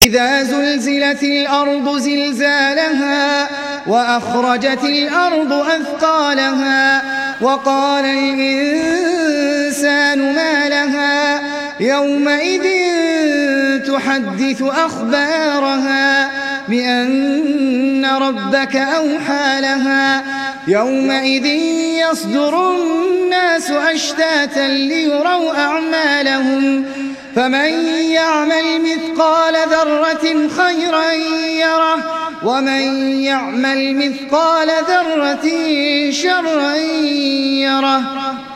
إذا زلزلت الأرض زلزالها وأخرجت الأرض أثقالها وقال الإنسان ما لها يومئذ تحدث أخبارها بأن ربك أوحى لها يومئذ يصدر الناس أشتاتا ليروا أعمالهم فمن يعمل مثقال ذرة خيرا يره ومن يعمل مثقال ذرة شرا يره.